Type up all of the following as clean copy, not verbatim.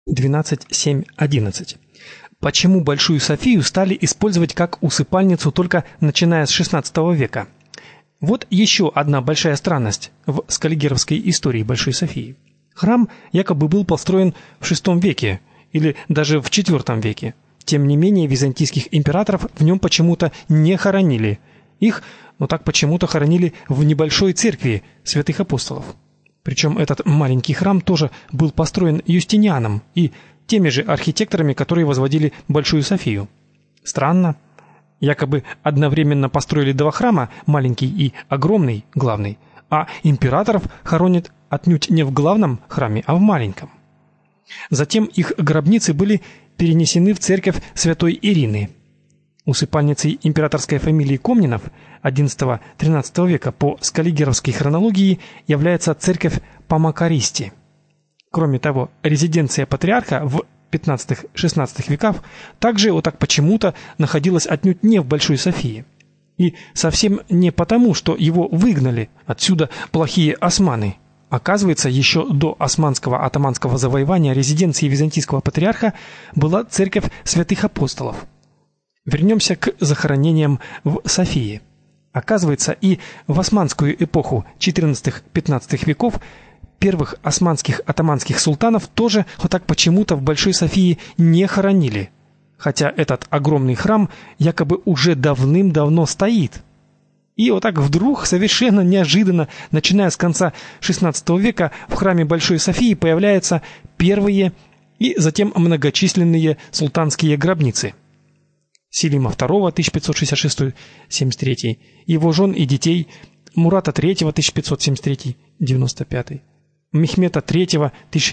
12.7.11. Почему Большую Софию стали использовать как усыпальницу только начиная с XVI века? Вот еще одна большая странность в скаллигеровской истории Большой Софии. Храм якобы был построен в VI веке или даже в IV веке. Тем не менее, византийских императоров в нем почему-то не хоронили. Их, так почему-то хоронили в небольшой церкви святых апостолов. Причем этот маленький храм тоже был построен Юстинианом и теми же архитекторами, которые возводили Большую Софию. Странно. Якобы одновременно построили два храма, маленький и огромный, главный, а императоров хоронят отнюдь не в главном храме, а в маленьком. Затем их гробницы были перенесены в церковь Святой Ирины. Усыпальницей императорской фамилии Комнинов XI-XIII века по скаллигеровской хронологии является церковь Помакаристи. Кроме того, резиденция патриарха в XV-XVI веках также почему-то находилась отнюдь не в Большой Софии. И совсем не потому, что его выгнали отсюда плохие османы. Оказывается, еще до османского атаманского завоевания резиденцией византийского патриарха была церковь святых апостолов. Вернемся к захоронениям в Софии. Оказывается, и в османскую эпоху XIV-XV веков первых османских атаманских султанов тоже почему-то в Большой Софии не хоронили, хотя этот огромный храм якобы уже давным-давно стоит. И вдруг, совершенно неожиданно, начиная с конца XVI века, в храме Большой Софии появляются первые и затем многочисленные султанские гробницы. Селима II 1566-73, его жен и детей, Мурата III 1573-95, Мехмета III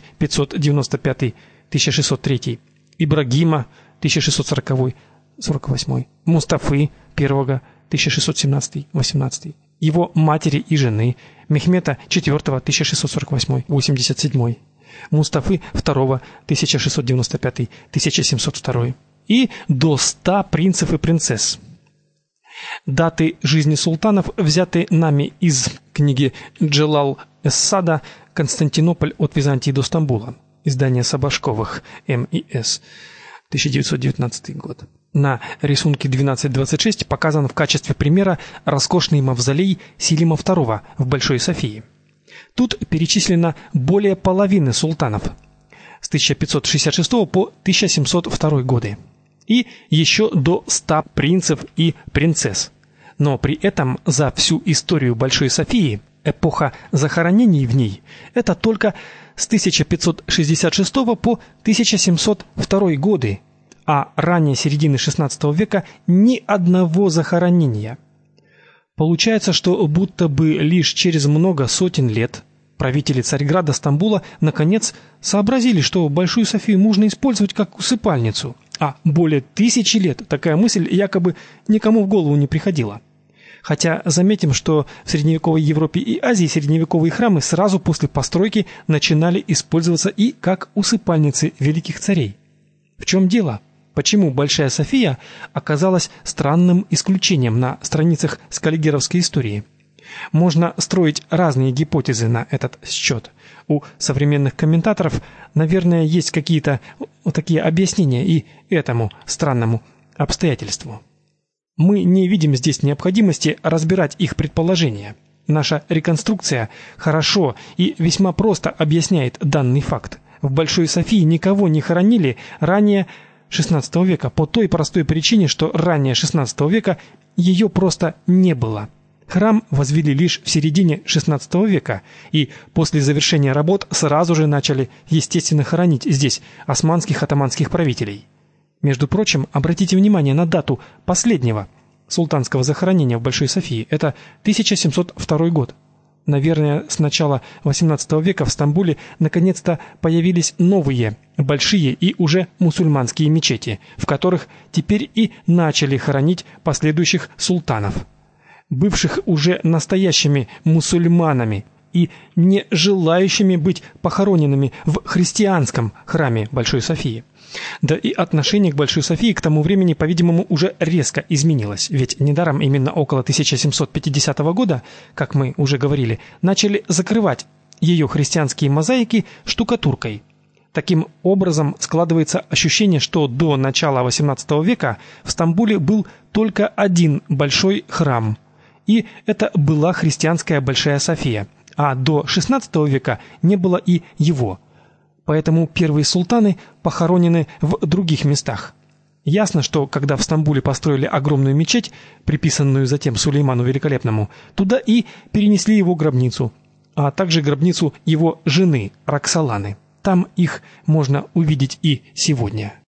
1595-1603, Ибрагима 1640-48, Мустафы I 1617-18, его матери и жены, Мехмета IV 1648-87, Мустафы II 1695-1702 и до 100 принцев и принцесс. Даты жизни султанов взяты нами из книги Джелал-эс-Сада «Константинополь от Византии до Стамбула», издание Сабашковых, М.И.С., 1919 год. На рисунке 12.26 показан в качестве примера роскошный мавзолей Селима II в Большой Софии. Тут перечислено более половины султанов с 1566 по 1702 годы и еще до 100 принцев и принцесс. Но при этом за всю историю Большой Софии эпоха захоронений в ней это только с 1566 по 1702 годы, а ранее середины XVI века ни одного захоронения. Получается, что будто бы лишь через много сотен лет правители Царьграда Стамбула наконец сообразили, что Большую Софию можно использовать как усыпальницу, а более 1000 лет такая мысль якобы никому в голову не приходила. Хотя заметим, что в средневековой Европе и Азии средневековые храмы сразу после постройки начинали использоваться и как усыпальницы великих царей. В чем дело? Почему Большая София оказалась странным исключением на страницах скаллигеровской истории? Можно строить разные гипотезы на этот счет. У современных комментаторов, наверное, есть какие-то такие объяснения и этому странному обстоятельству. Мы не видим здесь необходимости разбирать их предположения. Наша реконструкция хорошо и весьма просто объясняет данный факт. В Большой Софии никого не хоронили ранее XVI века по той простой причине, что ранее XVI века ее просто не было. Храм возвели лишь в середине XVI века, и после завершения работ сразу же начали, естественно, хоронить здесь османских атаманских правителей. Между прочим, обратите внимание на дату последнего султанского захоронения в Большой Софии. Это 1702 год. Наверное, с начала XVIII века в Стамбуле наконец-то появились новые, большие и уже мусульманские мечети, в которых теперь и начали хоронить последующих султанов, бывших уже настоящими мусульманами и не желающими быть похороненными в христианском храме Большой Софии. Да и отношение к Большой Софии к тому времени, по-видимому, уже резко изменилось, ведь недаром именно около 1750 года, как мы уже говорили, начали закрывать ее христианские мозаики штукатуркой. Таким образом, складывается ощущение, что до начала XVIII века в Стамбуле был только один большой храм, и это была христианская Большая София, а до XVI века не было и его. Поэтому первые султаны похоронены в других местах. Ясно, что когда в Стамбуле построили огромную мечеть, приписанную затем Сулейману Великолепному, туда и перенесли его гробницу, а также гробницу его жены Роксоланы. Там их можно увидеть и сегодня.